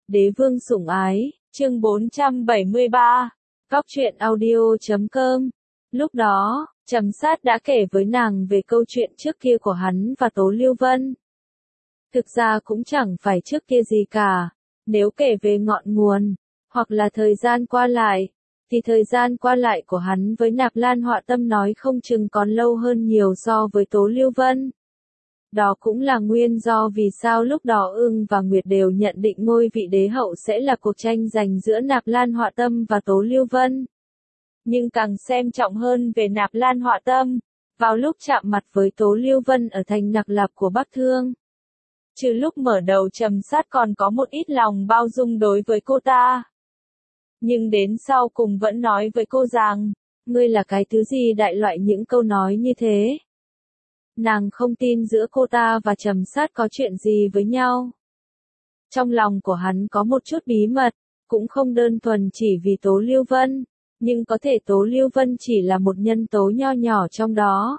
Đế vương sủng ái, chương 473, góc truyện audio.com. Lúc đó, Trầm Sát đã kể với nàng về câu chuyện trước kia của hắn và Tố Lưu Vân. Thực ra cũng chẳng phải trước kia gì cả, nếu kể về ngọn nguồn, hoặc là thời gian qua lại, thì thời gian qua lại của hắn với Nạp Lan Họa Tâm nói không chừng còn lâu hơn nhiều so với Tố Lưu Vân. Đó cũng là nguyên do vì sao lúc đó Ưng và Nguyệt đều nhận định ngôi vị đế hậu sẽ là cuộc tranh giành giữa Nạp Lan Họa Tâm và Tố Lưu Vân. Nhưng càng xem trọng hơn về Nạp Lan Họa Tâm, vào lúc chạm mặt với Tố Lưu Vân ở thành Nặc Lạp của Bắc Thương. Trừ lúc mở đầu Trầm Sát còn có một ít lòng bao dung đối với cô ta. Nhưng đến sau cùng vẫn nói với cô rằng, ngươi là cái thứ gì đại loại những câu nói như thế. Nàng không tin giữa cô ta và Trầm Sát có chuyện gì với nhau. Trong lòng của hắn có một chút bí mật, cũng không đơn thuần chỉ vì Tố Lưu Vân, nhưng có thể Tố Lưu Vân chỉ là một nhân tố nho nhỏ trong đó.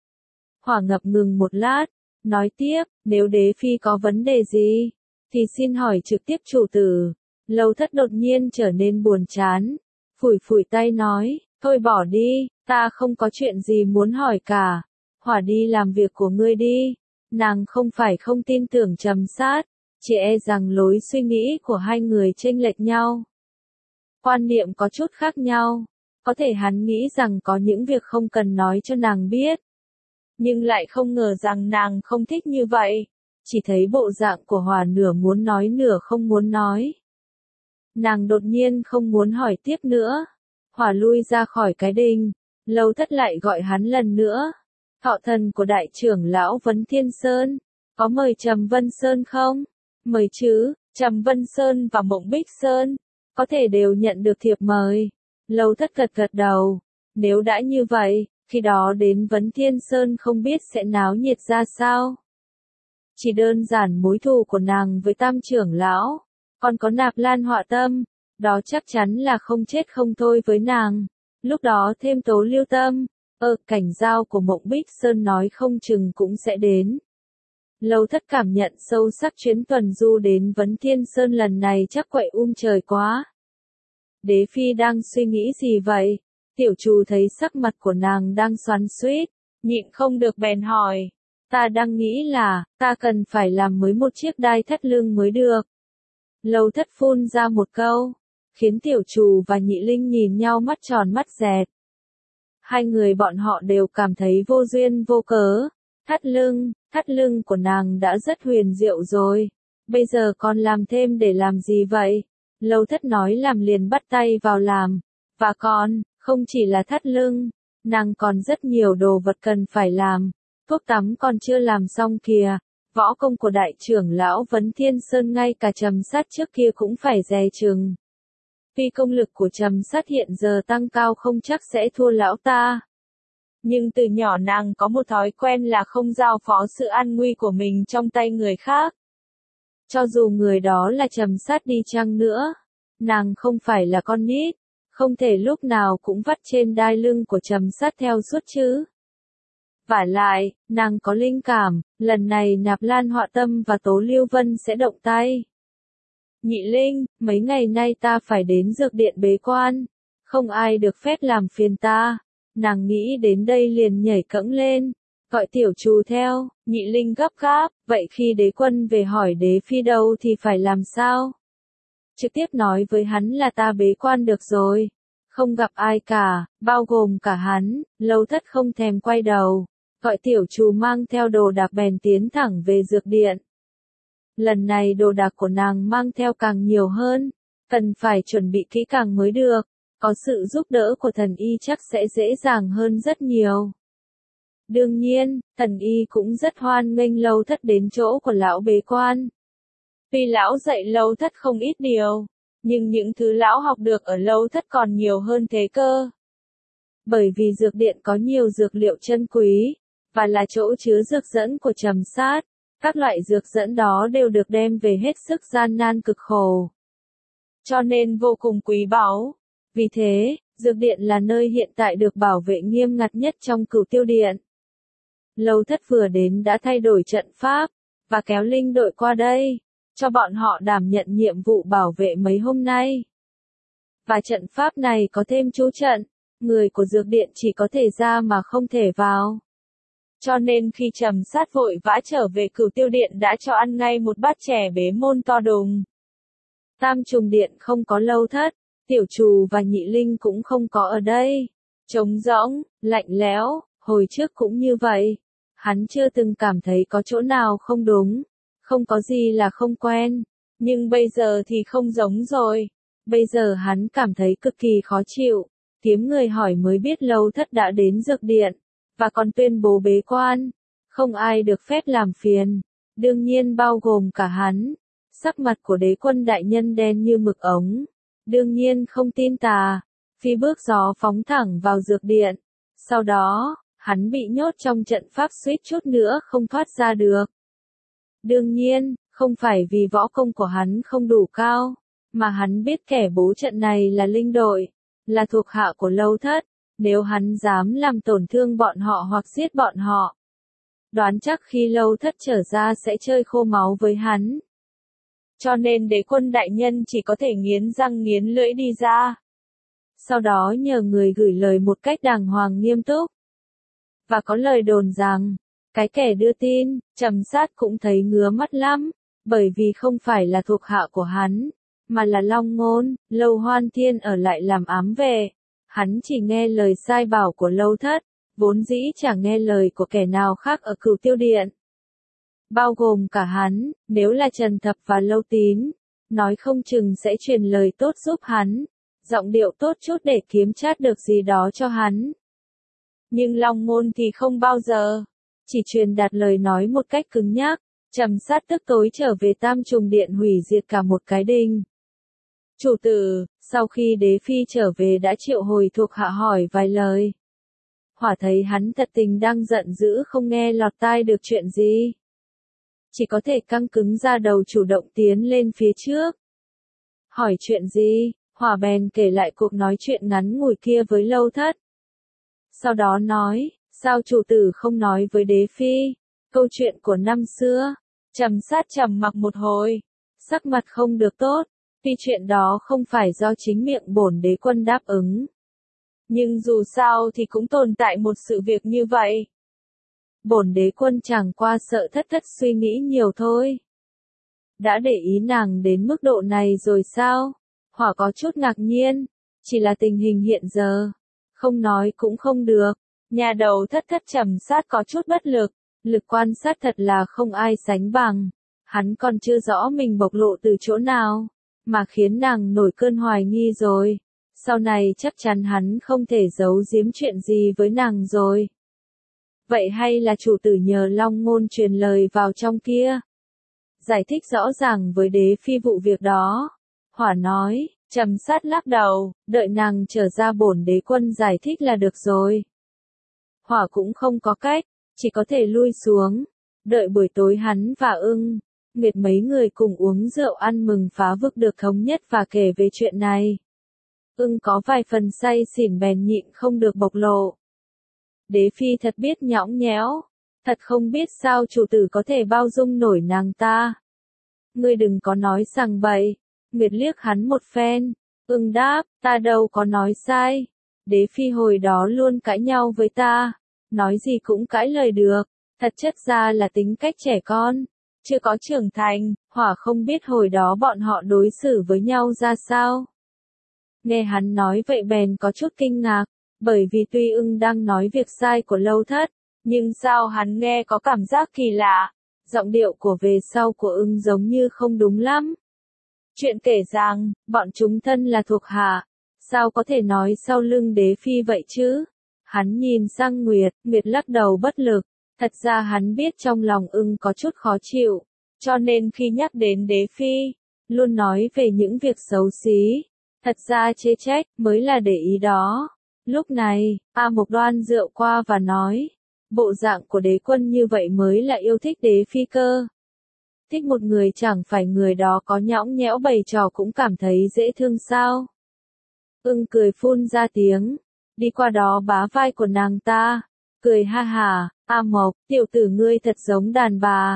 Hỏa ngập ngừng một lát, nói tiếp, nếu đế phi có vấn đề gì, thì xin hỏi trực tiếp chủ tử. Lâu Thất đột nhiên trở nên buồn chán, phủi phủi tay nói, thôi bỏ đi, ta không có chuyện gì muốn hỏi cả. Hỏa đi làm việc của ngươi đi. Nàng không phải không tin tưởng Trầm Sát, chỉ e rằng lối suy nghĩ của hai người chênh lệch nhau. Quan niệm có chút khác nhau, có thể hắn nghĩ rằng có những việc không cần nói cho nàng biết. Nhưng lại không ngờ rằng nàng không thích như vậy, chỉ thấy bộ dạng của Hỏa nửa muốn nói nửa không muốn nói. Nàng đột nhiên không muốn hỏi tiếp nữa. Hỏa lui ra khỏi cái đình, Lâu Thất lại gọi hắn lần nữa. Thọ thần của đại trưởng lão Vấn Thiên Sơn, có mời Trầm Vân Sơn không? Mời chứ, Trầm Vân Sơn và Mộng Bích Sơn, có thể đều nhận được thiệp mời. Lâu Thất gật gật đầu, nếu đã như vậy, khi đó đến Vấn Thiên Sơn không biết sẽ náo nhiệt ra sao. Chỉ đơn giản mối thù của nàng với Tam trưởng lão, còn có Nạp Lan Họa Tâm, đó chắc chắn là không chết không thôi với nàng. Lúc đó thêm Tố Lưu Tâm. Cảnh giao của Mộng Bích Sơn nói không chừng cũng sẽ đến. Lâu Thất cảm nhận sâu sắc chuyến tuần du đến Vấn Thiên Sơn lần này chắc quậy trời quá. Đế phi đang suy nghĩ gì vậy? Tiểu Trù thấy sắc mặt của nàng đang xoắn xuýt, nhịn không được bèn hỏi. Ta đang nghĩ là, ta cần phải làm mới một chiếc đai thắt lưng mới được. Lâu Thất phun ra một câu, khiến Tiểu Trù và Nhị Linh nhìn nhau mắt tròn mắt dẹt. Hai người bọn họ đều cảm thấy vô duyên vô cớ. Thắt lưng của nàng đã rất huyền diệu rồi. Bây giờ còn làm thêm để làm gì vậy? Lâu Thất nói làm liền bắt tay vào làm. Và còn, không chỉ là thắt lưng, nàng còn rất nhiều đồ vật cần phải làm. Thuốc tắm còn chưa làm xong kìa. Võ công của đại trưởng lão Vấn Thiên Sơn ngay cả Trầm Sát trước kia cũng phải dè chừng. Vì công lực của Trầm Sát hiện giờ tăng cao không chắc sẽ thua lão ta. Nhưng từ nhỏ nàng có một thói quen là không giao phó sự an nguy của mình trong tay người khác. Cho dù người đó là Trầm Sát đi chăng nữa, nàng không phải là con nít, không thể lúc nào cũng vắt trên đai lưng của Trầm Sát theo suốt chứ. Vả lại, nàng có linh cảm, lần này Nạp Lan Họa Tâm và Tố Lưu Vân sẽ động tay. Nhị Linh, mấy ngày nay ta phải đến dược điện bế quan, không ai được phép làm phiền ta. Nàng nghĩ đến đây liền nhảy cẫng lên, gọi Tiểu Trù theo. Nhị Linh gấp gáp, vậy khi đế quân về hỏi đế phi đâu thì phải làm sao? Trực tiếp nói với hắn là ta bế quan được rồi, không gặp ai cả, bao gồm cả hắn. Lâu Thất không thèm quay đầu, gọi Tiểu Trù mang theo đồ đạc bèn tiến thẳng về dược điện. Lần này đồ đạc của nàng mang theo càng nhiều hơn, cần phải chuẩn bị kỹ càng mới được, có sự giúp đỡ của thần y chắc sẽ dễ dàng hơn rất nhiều. Đương nhiên, thần y cũng rất hoan nghênh Lâu Thất đến chỗ của lão bế quan. Vì lão dạy Lâu Thất không ít điều, nhưng những thứ lão học được ở Lâu Thất còn nhiều hơn thế cơ. Bởi vì dược điện có nhiều dược liệu chân quý, và là chỗ chứa dược dẫn của Trầm Sát. Các loại dược dẫn đó đều được đem về hết sức gian nan cực khổ. Cho nên vô cùng quý báu. Vì thế, dược điện là nơi hiện tại được bảo vệ nghiêm ngặt nhất trong Cửu Tiêu Điện. Lâu Thất vừa đến đã thay đổi trận pháp, và kéo linh đội qua đây. cho bọn họ đảm nhận nhiệm vụ bảo vệ mấy hôm nay. Và trận pháp này có thêm chú trận, người của dược điện chỉ có thể ra mà không thể vào. Cho nên khi Trầm Sát vội vã trở về Cửu Tiêu Điện đã cho ăn ngay một bát chè bế môn to đùng. Tam Trùng Điện không có Lâu Thất, Tiểu Trù và Nhị Linh cũng không có ở đây. Trống rỗng, lạnh lẽo, hồi trước cũng như vậy. Hắn chưa từng cảm thấy có chỗ nào không đúng, không có gì là không quen. Nhưng bây giờ thì không giống rồi. Bây giờ hắn cảm thấy cực kỳ khó chịu. Kiếm người hỏi mới biết Lâu Thất đã đến dược điện, và còn tuyên bố bế quan. Không ai được phép làm phiền, đương nhiên bao gồm cả hắn. Sắc mặt của Đế Quân đại nhân đen như mực ống. Đương nhiên không tin tà, phi bước gió phóng thẳng vào dược điện. Sau đó, hắn bị nhốt trong trận pháp suýt chút nữa không thoát ra được. Đương nhiên, không phải vì võ công của hắn không đủ cao, mà hắn biết kẻ bố trận này là linh đội, là thuộc hạ của Lâu Thất. Nếu hắn dám làm tổn thương bọn họ hoặc giết bọn họ, đoán chắc khi Lâu Thất trở ra sẽ chơi khô máu với hắn. Cho nên Đế Quân đại nhân chỉ có thể nghiến răng nghiến lưỡi đi ra. Sau đó nhờ người gửi lời một cách đàng hoàng nghiêm túc. Và có lời đồn rằng, cái kẻ đưa tin, Trầm Sát cũng thấy ngứa mắt lắm, bởi vì không phải là thuộc hạ của hắn, mà là Long Ngôn. Lâu Hoan Thiên ở lại làm ám vệ. Hắn chỉ nghe lời sai bảo của Lâu Thất, vốn dĩ chẳng nghe lời của kẻ nào khác ở Cửu Tiêu Điện. Bao gồm cả hắn, nếu là Trần Thập và Lâu Tín, nói không chừng sẽ truyền lời tốt giúp hắn, giọng điệu tốt chút để kiếm chát được gì đó cho hắn. Nhưng Long Ngôn thì không bao giờ, chỉ truyền đạt lời nói một cách cứng nhắc. Trầm Sát tức tối trở về Tam Trùng Điện hủy diệt cả một cái đình. Chủ tử, sau khi Đế Phi trở về đã triệu hồi thuộc hạ hỏi vài lời. Hỏa thấy hắn thật tình đang giận dữ không nghe lọt tai được chuyện gì. Chỉ có thể căng cứng ra đầu chủ động tiến lên phía trước. Hỏi chuyện gì, Hỏa bèn kể lại cuộc nói chuyện ngắn ngủi kia với Lâu Thất. Sau đó nói, sao chủ tử không nói với Đế Phi, câu chuyện của năm xưa. Trầm Sát trầm mặc một hồi, sắc mặt không được tốt. Tuy chuyện đó không phải do chính miệng bổn Đế Quân đáp ứng, nhưng dù sao thì cũng tồn tại một sự việc như vậy. Bổn Đế Quân chẳng qua sợ Thất Thất suy nghĩ nhiều thôi. Đã để ý nàng đến mức độ này rồi sao? Hỏa có chút ngạc nhiên, chỉ là tình hình hiện giờ, không nói cũng không được. Nhà đầu Thất Thất Trầm Sát có chút bất lực, lực quan sát thật là không ai sánh bằng. Hắn còn chưa rõ mình bộc lộ từ chỗ nào, mà khiến nàng nổi cơn hoài nghi rồi. Sau này chắc chắn hắn không thể giấu giếm chuyện gì với nàng rồi. Vậy hay là chủ tử nhờ Long Ngôn truyền lời vào trong kia, giải thích rõ ràng với Đế Phi vụ việc đó. Hỏa nói, Trầm Sát lắc đầu, đợi nàng trở ra bổn Đế Quân giải thích là được rồi. Hỏa cũng không có cách, chỉ có thể lui xuống, đợi buổi tối hắn và Nguyệt mấy người cùng uống rượu ăn mừng phá vực được thống nhất và kể về chuyện này. Có vài phần say xỉn bèn nhịn không được bộc lộ. Đế Phi thật biết nhõng nhẽo, thật không biết sao chủ tử có thể bao dung nổi nàng ta. Ngươi đừng có nói sằng bậy. Nguyệt liếc hắn một phen. Đáp, ta đâu có nói sai. Đế Phi hồi đó luôn cãi nhau với ta, nói gì cũng cãi lời được, thật chất ra là tính cách trẻ con, chưa có trưởng thành. Hỏa không biết hồi đó bọn họ đối xử với nhau ra sao. Nghe hắn nói vậy bèn có chút kinh ngạc, bởi vì tuy đang nói việc sai của Lâu Thất, nhưng sao hắn nghe có cảm giác kỳ lạ, giọng điệu của về sau của giống như không đúng lắm. Chuyện kể rằng, bọn chúng thân là thuộc hạ, sao có thể nói sau lưng Đế Phi vậy chứ? Hắn nhìn sang Nguyệt, Nguyệt lắc đầu bất lực, thật ra hắn biết trong lòng có chút khó chịu, cho nên khi nhắc đến Đế Phi, luôn nói về những việc xấu xí, thật ra chê trách mới là để ý đó. Lúc này, A Mộc đoan rượu qua và nói, bộ dạng của Đế Quân như vậy mới là yêu thích Đế Phi cơ. Thích một người chẳng phải người đó có nhõng nhẽo bày trò cũng cảm thấy dễ thương sao? Cười phun ra tiếng, đi qua đó bá vai của nàng ta, cười ha hà, A Mộc, tiểu tử ngươi thật giống đàn bà,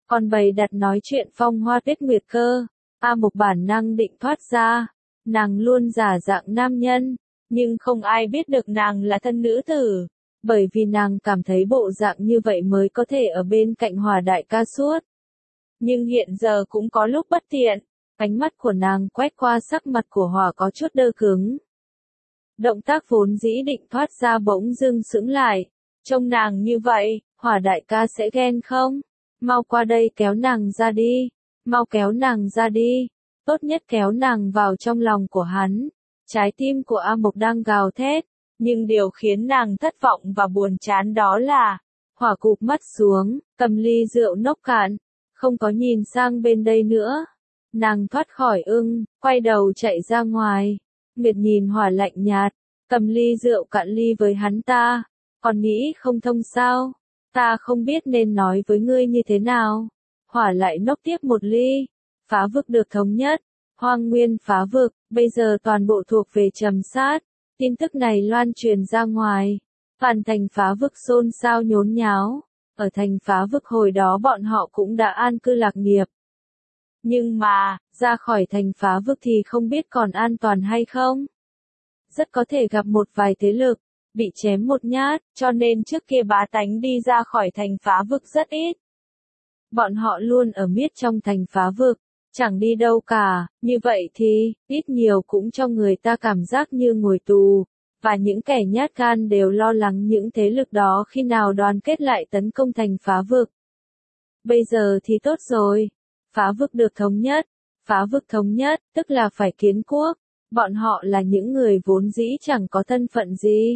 còn bày đặt nói chuyện phong hoa tuyết nguyệt cơ. A Mộc bản năng định thoát ra, nàng luôn giả dạng nam nhân, nhưng không ai biết được nàng là thân nữ tử, bởi vì nàng cảm thấy bộ dạng như vậy mới có thể ở bên cạnh Hỏa đại ca suốt. Nhưng hiện giờ cũng có lúc bất tiện, ánh mắt của nàng quét qua sắc mặt của Hỏa có chút đơ cứng. Động tác vốn dĩ định thoát ra bỗng dưng sững lại, trông nàng như vậy, Hỏa đại ca sẽ ghen không? Mau qua đây kéo nàng ra đi, mau kéo nàng ra đi, tốt nhất kéo nàng vào trong lòng của hắn. Trái tim của A Mộc đang gào thét, nhưng điều khiến nàng thất vọng và buồn chán đó là, Hỏa cụp mắt xuống, cầm ly rượu nốc cạn, không có nhìn sang bên đây nữa. Nàng thoát khỏi quay đầu chạy ra ngoài. Nguyệt nhìn Hỏa lạnh nhạt, cầm ly rượu cạn ly với hắn ta, còn nghĩ không thông sao? Ta không biết nên nói với ngươi như thế nào. Hỏa lại nốc tiếp một ly. Phá vực được thống nhất, Hoang Nguyên phá vực, bây giờ toàn bộ thuộc về Trầm Sát. Tin tức này loan truyền ra ngoài, toàn thành phá vực xôn xao nhốn nháo. Ở thành phá vực hồi đó bọn họ cũng đã an cư lạc nghiệp. Nhưng mà, ra khỏi thành phá vực thì không biết còn an toàn hay không. Rất có thể gặp một vài thế lực, bị chém một nhát, cho nên trước kia bá tánh đi ra khỏi thành phá vực rất ít. Bọn họ luôn ở miết trong thành phá vực, chẳng đi đâu cả, như vậy thì, ít nhiều cũng cho người ta cảm giác như ngồi tù, và những kẻ nhát gan đều lo lắng những thế lực đó khi nào đoàn kết lại tấn công thành phá vực. Bây giờ thì tốt rồi, phá vực được thống nhất, phá vực thống nhất, tức là phải kiến quốc, bọn họ là những người vốn dĩ chẳng có thân phận gì.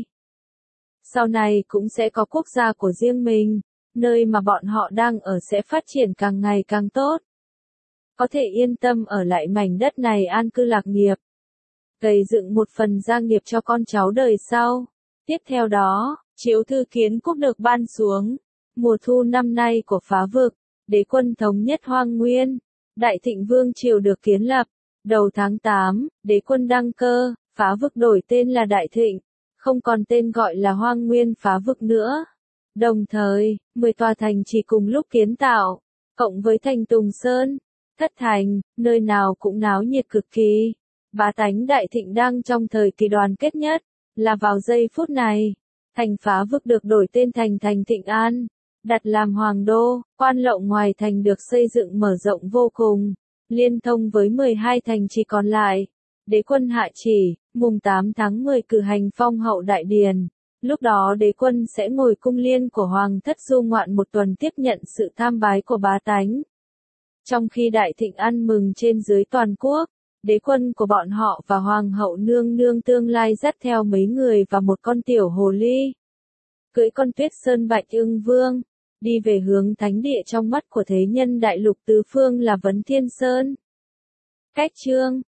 Sau này cũng sẽ có quốc gia của riêng mình, nơi mà bọn họ đang ở sẽ phát triển càng ngày càng tốt. Có thể yên tâm ở lại mảnh đất này an cư lạc nghiệp. Gây dựng một phần gia nghiệp cho con cháu đời sau. Tiếp theo đó, chiếu thư kiến quốc được ban xuống. Mùa thu năm nay của phá vực, đế quân thống nhất Hoang Nguyên. Đại Thịnh Vương Triều được kiến lập. Đầu tháng 8, đế quân đăng cơ, phá vực đổi tên là Đại Thịnh. Không còn tên gọi là Hoang Nguyên phá vực nữa. Đồng thời, 10 tòa thành chỉ cùng lúc kiến tạo, cộng với thành Tùng Sơn, Thất Thành, nơi nào cũng náo nhiệt cực kỳ. Bá tánh Đại Thịnh đang trong thời kỳ đoàn kết nhất, là vào giây phút này. Thành phá vực được đổi tên thành thành Thịnh An, đặt làm hoàng đô, quan lộng ngoài thành được xây dựng mở rộng vô cùng, liên thông với 12 thành trì còn lại. Đế quân hạ chỉ, mùng 8 tháng 10 cử hành phong hậu đại điền. Lúc đó đế quân sẽ ngồi cung liên của Hoàng thất du ngoạn một tuần tiếp nhận sự tham bái của bá tánh. Trong khi Đại Thịnh ăn mừng trên dưới toàn quốc, đế quân của bọn họ và Hoàng hậu nương nương tương lai dắt theo mấy người và một con tiểu hồ ly. Cưỡi con Tuyết Sơn Bạch Ưng Vương, đi về hướng thánh địa trong mắt của thế nhân đại lục tứ phương là Vấn Thiên Sơn. Cách chương